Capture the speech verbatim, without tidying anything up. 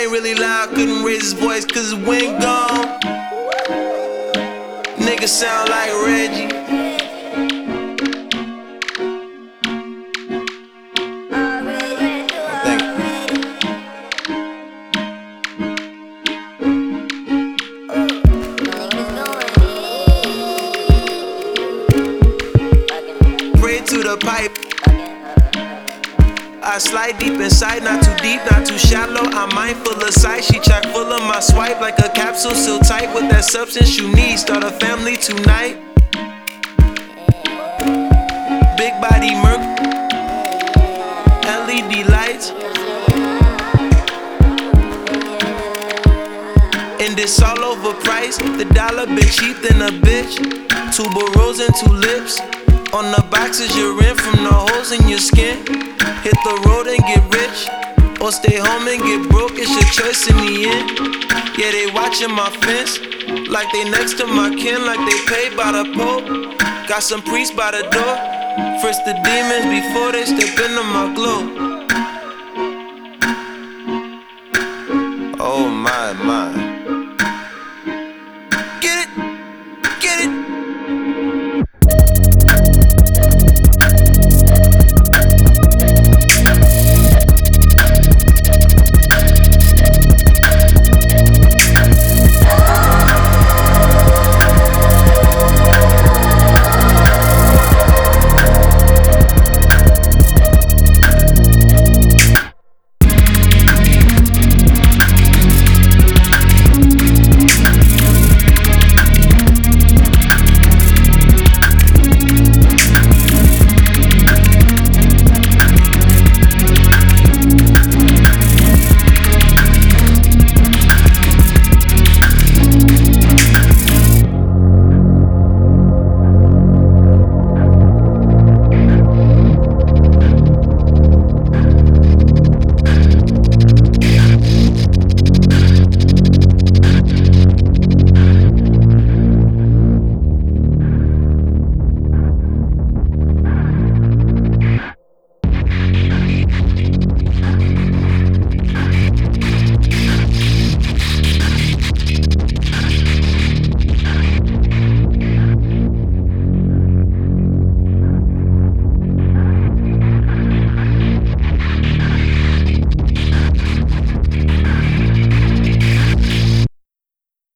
ain't really loud, couldn't raise his voice cause the wind gone. Nigga sound like Reggie. Thank you. Pray to the pipe. I slide deep inside, not too deep, not too shallow. I'm mindful of sight, she chock full of my swipe like a capsule, still tight with that substance you need. Start a family tonight. Big body murk, L E D lights. And it's all overpriced. The dollar been cheap than a bitch. Two burros and two lips. On the boxes you're in from the holes in your skin. Hit the road and get rich, or stay home and get broke. It's your choice in the end. Yeah, they watching my fence, like they next to my kin, like they paid by the Pope. Got some priests by the door. First the demons before they step into my glow.